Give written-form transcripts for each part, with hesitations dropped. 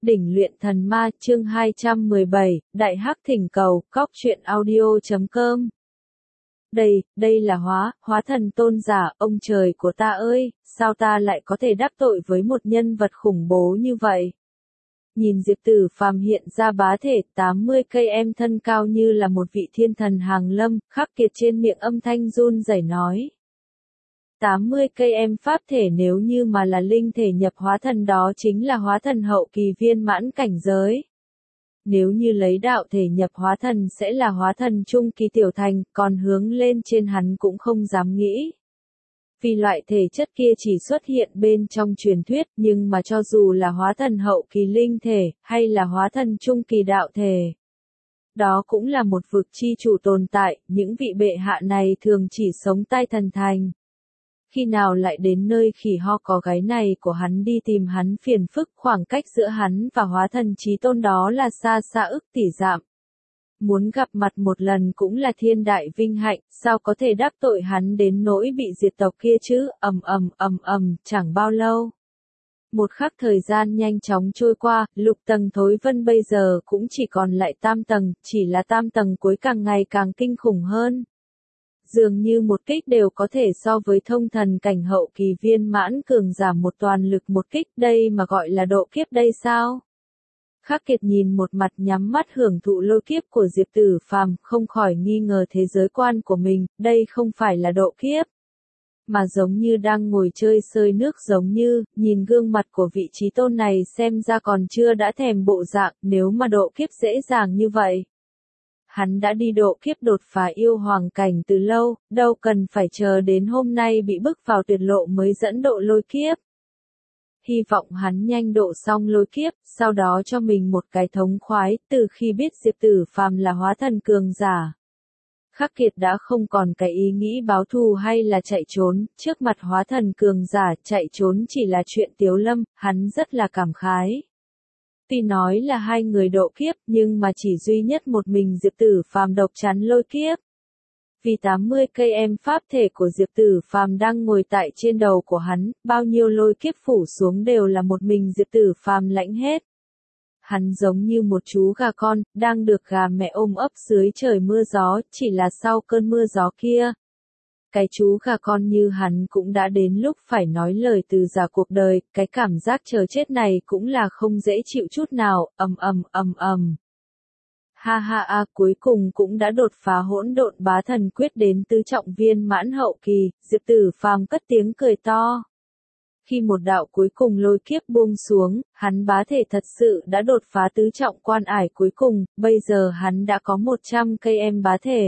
Đỉnh luyện thần ma chương 217, Đại Hắc thỉnh cầu, cóc truyện audio.com. Đây là hóa thần tôn giả, ông trời của ta ơi, sao ta lại có thể đắc tội với một nhân vật khủng bố như vậy? Nhìn Diệp Tử Phàm hiện ra bá thể 80 cây em thân cao như là một vị thiên thần hàng lâm, Khắc Kiệt trên miệng âm thanh run rẩy nói. 80 cây em pháp thể nếu như mà là linh thể nhập hóa thần đó chính là hóa thần hậu kỳ viên mãn cảnh giới. Nếu như lấy đạo thể nhập hóa thần sẽ là hóa thần trung kỳ tiểu thành, còn hướng lên trên hắn cũng không dám nghĩ. Vì loại thể chất kia chỉ xuất hiện bên trong truyền thuyết, nhưng mà cho dù là hóa thần hậu kỳ linh thể, hay là hóa thần trung kỳ đạo thể. Đó cũng là một vực chi chủ tồn tại, những vị bệ hạ này thường chỉ sống tai thần thành. Khi nào lại đến nơi khỉ ho có gáy này của hắn đi tìm hắn phiền phức, khoảng cách giữa hắn và hóa thần chí tôn đó là xa xa ức tỷ dặm. Muốn gặp mặt một lần cũng là thiên đại vinh hạnh, sao có thể đắc tội hắn đến nỗi bị diệt tộc kia chứ, chẳng bao lâu. Một khắc thời gian nhanh chóng trôi qua, lục tầng thối vân bây giờ cũng chỉ còn lại tam tầng, chỉ là tam tầng cuối càng ngày càng kinh khủng hơn. Dường như một kích đều có thể so với thông thần cảnh hậu kỳ viên mãn cường giảm một toàn lực một kích, đây mà gọi là độ kiếp đây sao? Khắc Kiệt nhìn một mặt nhắm mắt hưởng thụ lôi kiếp của Diệp Tử Phàm, không khỏi nghi ngờ thế giới quan của mình, đây không phải là độ kiếp, mà giống như đang ngồi chơi sơi nước, giống như, nhìn gương mặt của vị trí tôn này xem ra còn chưa đã thèm bộ dạng, nếu mà độ kiếp dễ dàng như vậy. Hắn đã đi độ kiếp đột phá yêu hoàng cảnh từ lâu, đâu cần phải chờ đến hôm nay bị bức vào tuyệt lộ mới dẫn độ lôi kiếp. Hy vọng hắn nhanh độ xong lôi kiếp, sau đó cho mình một cái thống khoái, từ khi biết Diệp Tử Phàm là hóa thần cường giả. Khắc Kiệt đã không còn cái ý nghĩ báo thù hay là chạy trốn, trước mặt hóa thần cường giả chạy trốn chỉ là chuyện tiếu lâm, hắn rất là cảm khái. Tuy nói là hai người độ kiếp nhưng mà chỉ duy nhất một mình Diệp Tử Phàm độc chắn lôi kiếp. Vì 80 cây em pháp thể của Diệp Tử Phàm đang ngồi tại trên đầu của hắn, bao nhiêu lôi kiếp phủ xuống đều là một mình Diệp Tử Phàm lãnh hết. Hắn giống như một chú gà con, đang được gà mẹ ôm ấp dưới trời mưa gió, chỉ là sau cơn mưa gió kia. Cái chú gà con như hắn cũng đã đến lúc phải nói lời từ già cuộc đời, cái cảm giác chờ chết này cũng là không dễ chịu chút nào, Ha, cuối cùng cũng đã đột phá hỗn độn bá thần quyết đến tứ trọng viên mãn hậu kỳ, Diệp Tử Phàm cất tiếng cười to. Khi một đạo cuối cùng lôi kiếp buông xuống, hắn bá thể thật sự đã đột phá tứ trọng quan ải cuối cùng, bây giờ hắn đã có 100 cây em bá thể.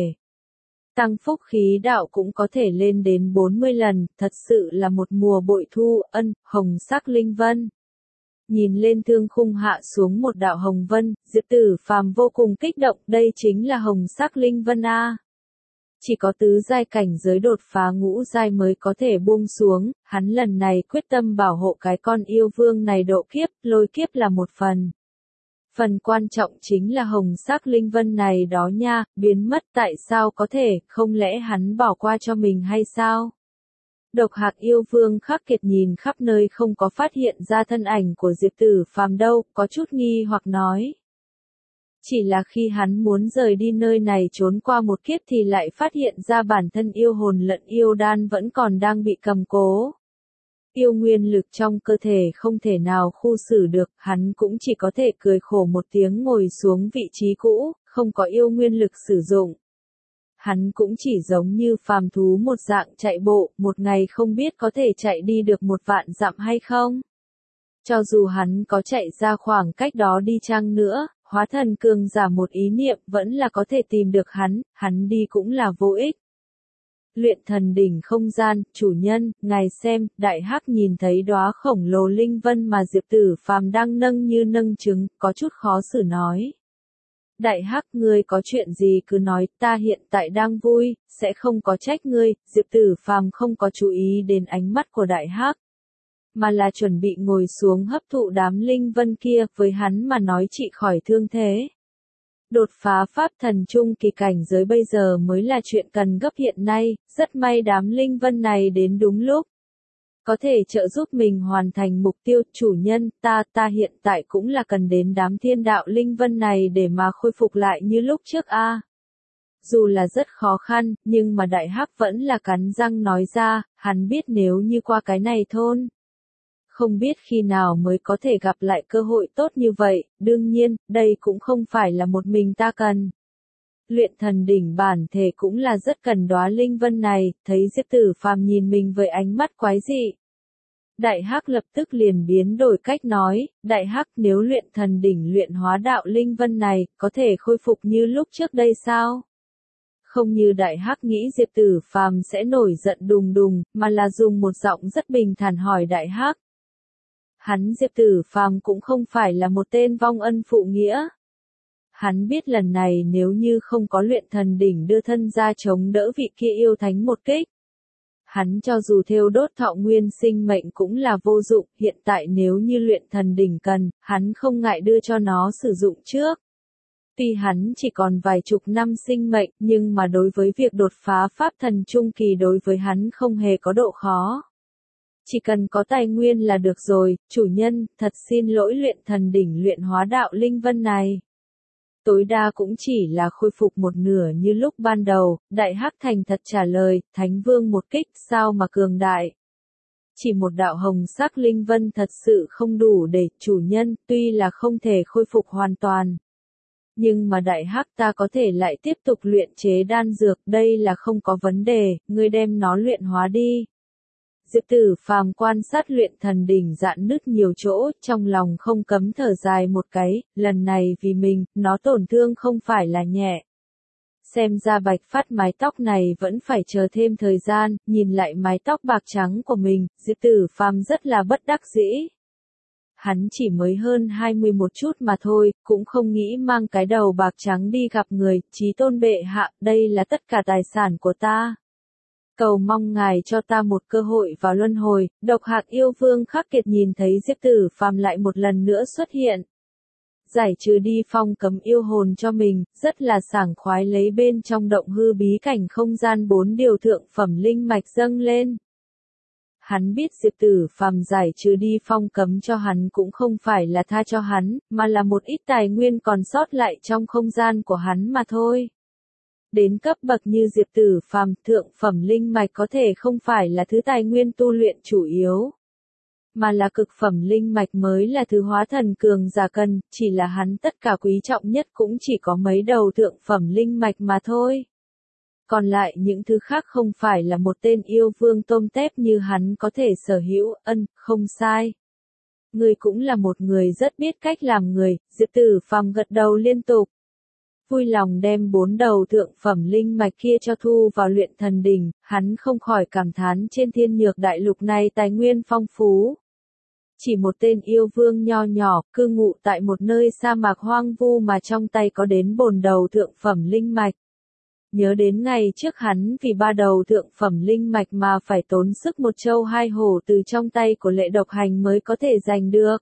Tăng phúc khí đạo cũng có thể lên đến 40 lần, thật sự là một mùa bội thu, hồng sắc linh vân. Nhìn lên thương khung hạ xuống một đạo hồng vân, Diệp Tử Phàm vô cùng kích động, đây chính là hồng sắc linh vân a. Chỉ có tứ giai cảnh giới đột phá ngũ giai mới có thể buông xuống, hắn lần này quyết tâm bảo hộ cái con yêu vương này độ kiếp, lôi kiếp là một phần. Phần quan trọng chính là hồng sắc linh vân này đó nha, biến mất tại sao có thể, không lẽ hắn bỏ qua cho mình hay sao? Độc Hạc yêu vương Khắc Kiệt nhìn khắp nơi không có phát hiện ra thân ảnh của Diệp Tử Phàm đâu, có chút nghi hoặc nói. Chỉ là khi hắn muốn rời đi nơi này trốn qua một kiếp thì lại phát hiện ra bản thân yêu hồn lẫn yêu đan vẫn còn đang bị cầm cố. Yêu nguyên lực trong cơ thể không thể nào khu xử được, hắn cũng chỉ có thể cười khổ một tiếng ngồi xuống vị trí cũ, không có yêu nguyên lực sử dụng. Hắn cũng chỉ giống như phàm thú một dạng chạy bộ, một ngày không biết có thể chạy đi được 1 vạn dặm hay không. Cho dù hắn có chạy ra khoảng cách đó đi chăng nữa, hóa thần cường giả một ý niệm vẫn là có thể tìm được hắn đi cũng là vô ích. Luyện thần đỉnh không gian, chủ nhân, ngài xem, Đại Hắc nhìn thấy đóa khổng lồ linh vân mà Diệp Tử Phàm đang nâng như nâng trứng, có chút khó xử nói. Đại Hắc, ngươi có chuyện gì cứ nói, ta hiện tại đang vui, sẽ không có trách ngươi. Diệp Tử Phàm không có chú ý đến ánh mắt của Đại Hắc, mà là chuẩn bị ngồi xuống hấp thụ đám linh vân kia, với hắn mà nói trị khỏi thương thế. Đột phá pháp thần trung kỳ cảnh giới bây giờ mới là chuyện cần gấp hiện nay, rất may đám linh vân này đến đúng lúc. có thể trợ giúp mình hoàn thành mục tiêu. Chủ nhân, ta hiện tại cũng là cần đến đám thiên đạo linh vân này để mà khôi phục lại như lúc trước a. Dù là rất khó khăn, nhưng mà Đại Hắc vẫn là cắn răng nói ra, hắn biết nếu như qua cái này thôn, không biết khi nào mới có thể gặp lại cơ hội tốt như vậy. Đương nhiên, đây cũng không phải là một mình ta cần. Luyện thần đỉnh bản thể cũng là rất cần đóa linh vân này. Thấy Diệp Tử Phàm nhìn mình với ánh mắt quái dị, Đại Hắc lập tức liền biến đổi cách nói. Đại Hắc, nếu luyện thần đỉnh luyện hóa đạo linh vân này, có thể khôi phục như lúc trước đây sao? Không như Đại Hắc nghĩ Diệp Tử Phàm sẽ nổi giận đùng đùng, mà là dùng một giọng rất bình thản hỏi Đại Hắc. Hắn Diệp Tử Phàm cũng không phải là một tên vong ân phụ nghĩa. Hắn biết lần này nếu như không có luyện thần đỉnh đưa thân ra chống đỡ vị kia yêu thánh một kích, hắn cho dù thêu đốt thọ nguyên sinh mệnh cũng là vô dụng. Hiện tại nếu như luyện thần đỉnh cần, hắn không ngại đưa cho nó sử dụng trước. Tuy hắn chỉ còn vài chục năm sinh mệnh, nhưng mà đối với việc đột phá pháp thần trung kỳ đối với hắn không hề có độ khó. Chỉ cần có tài nguyên là được rồi. Chủ nhân, thật xin lỗi, luyện thần đỉnh luyện hóa đạo linh vân này, tối đa cũng chỉ là khôi phục một nửa như lúc ban đầu. Đại Hắc thành thật trả lời. Thánh vương một kích sao mà cường đại. Chỉ một đạo hồng sắc linh vân thật sự không đủ để. Chủ nhân, tuy là không thể khôi phục hoàn toàn, nhưng mà Đại Hắc ta có thể lại tiếp tục luyện chế đan dược. Đây là không có vấn đề, ngươi đem nó luyện hóa đi. Diệp Tử Phàm quan sát luyện thần đỉnh rạn nứt nhiều chỗ, trong lòng không cấm thở dài một cái. Lần này vì mình, nó tổn thương không phải là nhẹ. Xem ra Bạch Phát mái tóc này vẫn phải chờ thêm thời gian. Nhìn lại mái tóc bạc trắng của mình, Diệp Tử Phàm rất là bất đắc dĩ. Hắn chỉ mới hơn 20 một chút mà thôi, cũng không nghĩ mang cái đầu bạc trắng đi gặp người. Chí tôn bệ hạ, đây là tất cả tài sản của ta. Cầu mong ngài cho ta một cơ hội vào luân hồi. Độc Hạc yêu vương Khắc Kiệt nhìn thấy Diệp Tử Phàm lại một lần nữa xuất hiện, giải trừ đi phong cấm yêu hồn cho mình, rất là sảng khoái lấy bên trong động hư bí cảnh không gian 4 điều thượng phẩm linh mạch dâng lên. Hắn biết Diệp Tử Phàm giải trừ đi phong cấm cho hắn cũng không phải là tha cho hắn, mà là một ít tài nguyên còn sót lại trong không gian của hắn mà thôi. Đến cấp bậc như Diệp Tử Phàm, thượng phẩm linh mạch có thể không phải là thứ tài nguyên tu luyện chủ yếu, mà là cực phẩm linh mạch mới là thứ hóa thần cường giả cần. Chỉ là hắn tất cả quý trọng nhất cũng chỉ có mấy đầu thượng phẩm linh mạch mà thôi. Còn lại những thứ khác không phải là một tên yêu vương tôm tép như hắn có thể sở hữu. Không sai. Ngươi cũng là một người rất biết cách làm người. Diệp Tử Phàm gật đầu liên tục, vui lòng đem 4 đầu thượng phẩm linh mạch kia cho thu vào luyện thần đỉnh. Hắn không khỏi cảm thán trên thiên nhược đại lục này tài nguyên phong phú. Chỉ một tên yêu vương nho nhỏ, cư ngụ tại một nơi sa mạc hoang vu mà trong tay có đến 4 đầu thượng phẩm linh mạch. Nhớ đến ngày trước hắn vì 3 đầu thượng phẩm linh mạch mà phải tốn sức một trâu hai hổ từ trong tay của Lệ Độc Hành mới có thể giành được.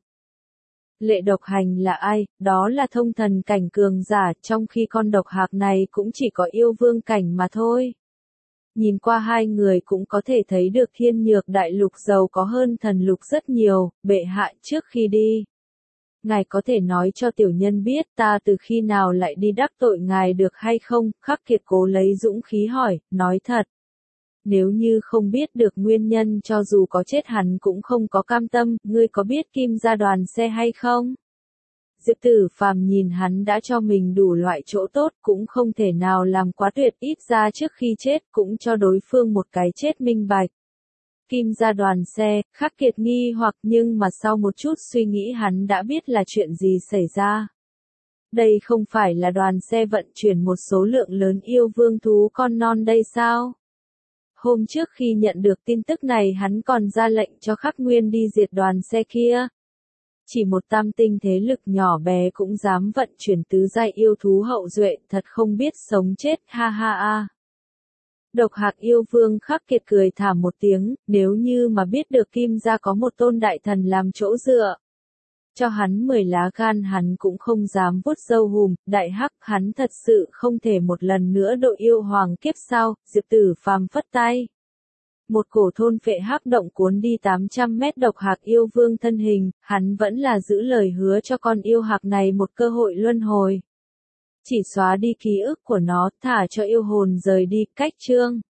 Lệ Độc Hành là ai? Đó là thông thần cảnh cường giả, trong khi con Độc Hạc này cũng chỉ có yêu vương cảnh mà thôi. Nhìn qua hai người cũng có thể thấy được thiên nhược đại lục giàu có hơn thần lục rất nhiều. Bệ hạ, trước khi đi, ngài có thể nói cho tiểu nhân biết ta từ khi nào lại đi đắc tội ngài được hay không? Khắc Kiệt cố lấy dũng khí hỏi. Nói thật, nếu như không biết được nguyên nhân cho dù có chết hắn cũng không có cam tâm. Ngươi có biết Kim Gia đoàn xe hay không? Diệp Tử Phàm nhìn hắn đã cho mình đủ loại chỗ tốt, cũng không thể nào làm quá tuyệt, ít ra trước khi chết cũng cho đối phương một cái chết minh bạch. Kim Gia đoàn xe, Khắc Kiệt nghi hoặc, nhưng mà sau một chút suy nghĩ hắn đã biết là chuyện gì xảy ra. Đây không phải là đoàn xe vận chuyển một số lượng lớn yêu vương thú con non đây sao? Hôm trước khi nhận được tin tức này hắn còn ra lệnh cho Khắc Nguyên đi diệt đoàn xe kia. Chỉ một tam tinh thế lực nhỏ bé cũng dám vận chuyển tứ giai yêu thú hậu duệ, thật không biết sống chết, ha ha a. Độc Hạc yêu vương Khắc Kiệt cười thảm một tiếng, nếu như mà biết được Kim Gia có một tôn đại thần làm chỗ dựa, cho hắn 10 lá gan hắn cũng không dám vuốt râu hùm. Đại Hắc, hắn thật sự không thể một lần nữa độ yêu hoàng kiếp sao? Diệp Tử Phàm phất tay. một cổ thôn phệ hắc động cuốn đi 800 mét độc hạc yêu vương thân hình, hắn vẫn là giữ lời hứa cho con yêu hạc này một cơ hội luân hồi. Chỉ xóa đi ký ức của nó, thả cho yêu hồn rời đi, cách chương.